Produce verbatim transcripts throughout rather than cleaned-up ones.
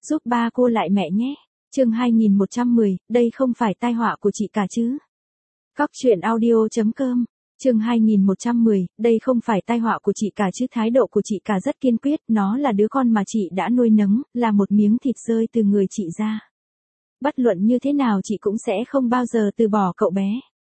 giúp ba cô lại mẹ nhé. Chương hai nghìn một trăm mười, đây không phải tai họa của chị cả chứ? Cóc truyện audio chấm com. Chương hai nghìn một trăm mười, đây không phải tai họa của chị cả chứ? Thái độ của chị cả rất kiên quyết, nó là đứa con mà chị đã nuôi nấng, là một miếng thịt rơi từ người chị ra. Bất luận như thế nào chị cũng sẽ không bao giờ từ bỏ cậu bé.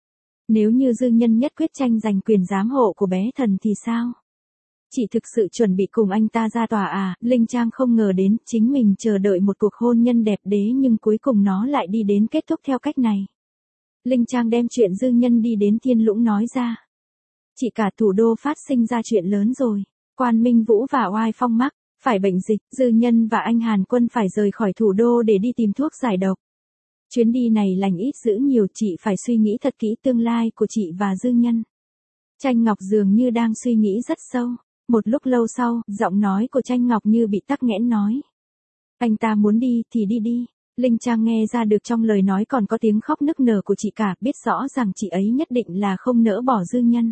Nếu như dư nhân nhất quyết tranh giành quyền giám hộ của bé thần thì sao? Chị thực sự chuẩn bị cùng anh ta ra tòa à? Linh Trang không ngờ đến, chính mình chờ đợi một cuộc hôn nhân đẹp đẽ nhưng cuối cùng nó lại đi đến kết thúc theo cách này. Linh Trang đem chuyện dư nhân đi đến Thiên Lũng nói ra. Chị cả, thủ đô phát sinh ra chuyện lớn rồi. Quan Minh Vũ và Oai Phong mắc phải bệnh dịch, dư nhân và anh Hàn Quân phải rời khỏi thủ đô để đi tìm thuốc giải độc. Chuyến đi này lành ít dữ nhiều, chị phải suy nghĩ thật kỹ tương lai của chị và dư nhân. Tranh Ngọc dường như đang suy nghĩ rất sâu. Một lúc lâu sau, giọng nói của Tranh Ngọc như bị tắc nghẽn nói. Anh ta muốn đi thì đi đi. Linh Trang nghe ra được trong lời nói còn có tiếng khóc nức nở của chị cả, biết rõ rằng chị ấy nhất định là không nỡ bỏ dư nhân.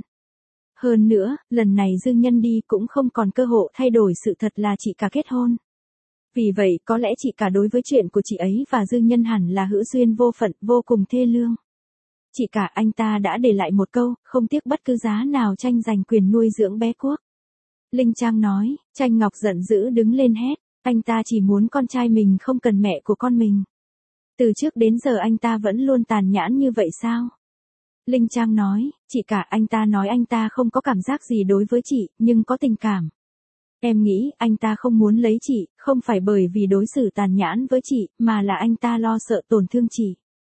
Hơn nữa, lần này dư nhân đi cũng không còn cơ hội thay đổi sự thật là chị cả kết hôn. Vì vậy có lẽ chị cả đối với chuyện của chị ấy và dư nhân hẳn là hữu duyên vô phận, vô cùng thê lương. Chị cả, anh ta đã để lại một câu, không tiếc bất cứ giá nào tranh giành quyền nuôi dưỡng bé Quốc. Linh Trang nói. Tranh Ngọc giận dữ đứng lên hét, anh ta chỉ muốn con trai mình không cần mẹ của con mình. Từ trước đến giờ anh ta vẫn luôn tàn nhẫn như vậy sao? Linh Trang nói, chị cả, anh ta nói anh ta không có cảm giác gì đối với chị, nhưng có tình cảm. Em nghĩ anh ta không muốn lấy chị, không phải bởi vì đối xử tàn nhẫn với chị, mà là anh ta lo sợ tổn thương chị.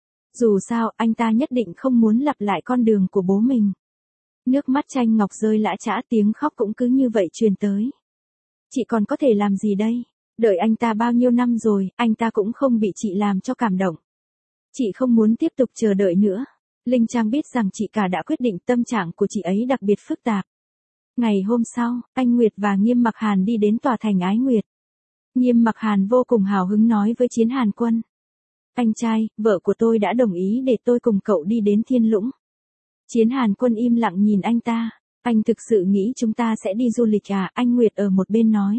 Dù sao, anh ta nhất định không muốn lặp lại con đường của bố mình. Nước mắt Tranh Ngọc rơi lã chã, tiếng khóc cũng cứ như vậy truyền tới. Chị còn có thể làm gì đây? Đợi anh ta bao nhiêu năm rồi, anh ta cũng không bị chị làm cho cảm động. Chị không muốn tiếp tục chờ đợi nữa. Linh Trang biết rằng chị cả đã quyết định, tâm trạng của chị ấy đặc biệt phức tạp. Ngày hôm sau, anh Nguyệt và Nghiêm Mặc Hàn đi đến tòa thành Ái Nguyệt. Nghiêm Mặc Hàn vô cùng hào hứng nói với Chiến Hàn Quân. Anh trai, vợ của tôi đã đồng ý để tôi cùng cậu đi đến Thiên Lũng. Chiến Hàn Quân im lặng nhìn anh ta. Anh thực sự nghĩ chúng ta sẽ đi du lịch à? Anh Nguyệt ở một bên nói.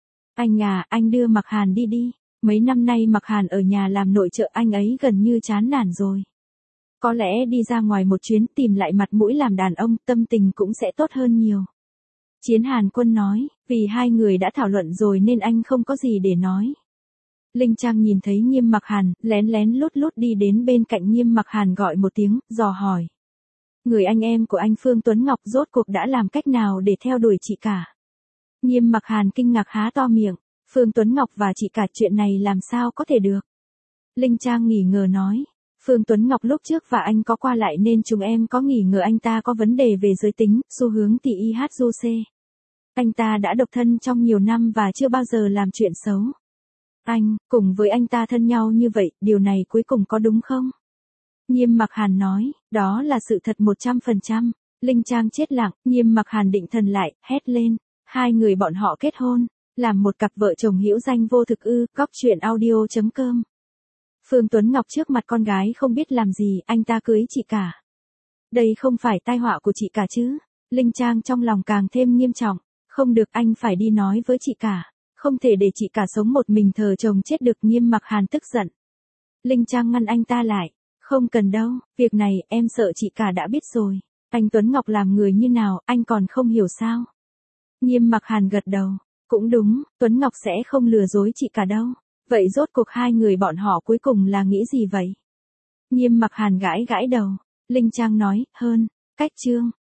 Anh à, anh đưa Mặc Hàn đi đi. Mấy năm nay Mặc Hàn ở nhà làm nội trợ, anh ấy gần như chán nản rồi. Có lẽ đi ra ngoài một chuyến tìm lại mặt mũi làm đàn ông, tâm tình cũng sẽ tốt hơn nhiều. Chiến Hàn Quân nói, vì hai người đã thảo luận rồi nên anh không có gì để nói. Linh Trang nhìn thấy Nghiêm Mặc Hàn, lén lén lút lút đi đến bên cạnh Nghiêm Mặc Hàn gọi một tiếng, dò hỏi. Người anh em của anh Phương Tuấn Ngọc rốt cuộc đã làm cách nào để theo đuổi chị cả? Nghiêm Mặc Hàn kinh ngạc há to miệng, Phương Tuấn Ngọc và chị cả, chuyện này làm sao có thể được? Linh Trang nghi ngờ nói, Phương Tuấn Ngọc lúc trước và anh có qua lại nên chúng em có nghi ngờ anh ta có vấn đề về giới tính, xu hướng tỳ i hát du xê. Anh ta đã độc thân trong nhiều năm và chưa bao giờ làm chuyện xấu. Anh, cùng với anh ta thân nhau như vậy, điều này cuối cùng có đúng không? Nghiêm Mặc Hàn nói, đó là sự thật một trăm phần trăm. Linh Trang chết lặng, Nghiêm Mặc Hàn định thần lại, hét lên. Hai người bọn họ kết hôn, làm một cặp vợ chồng hữu danh vô thực ư? Cóc truyện audio chấm com. Phương Tuấn Ngọc trước mặt con gái không biết làm gì, anh ta cưới chị cả. Đây không phải tai họa của chị cả chứ? Linh Trang trong lòng càng thêm nghiêm trọng. Không được, anh phải đi nói với chị cả. Không thể để chị cả sống một mình thờ chồng chết được. Nghiêm Mặc Hàn tức giận. Linh Trang ngăn anh ta lại. Không cần đâu, việc này em sợ chị cả đã biết rồi. Anh Tuấn Ngọc làm người như nào, anh còn không hiểu sao? Nghiêm Mặc Hàn gật đầu. Cũng đúng, Tuấn Ngọc sẽ không lừa dối chị cả đâu. Vậy rốt cuộc hai người bọn họ cuối cùng là nghĩ gì vậy? Nghiêm Mặc Hàn gãi gãi đầu. Linh Trang nói, hơn, cách chương.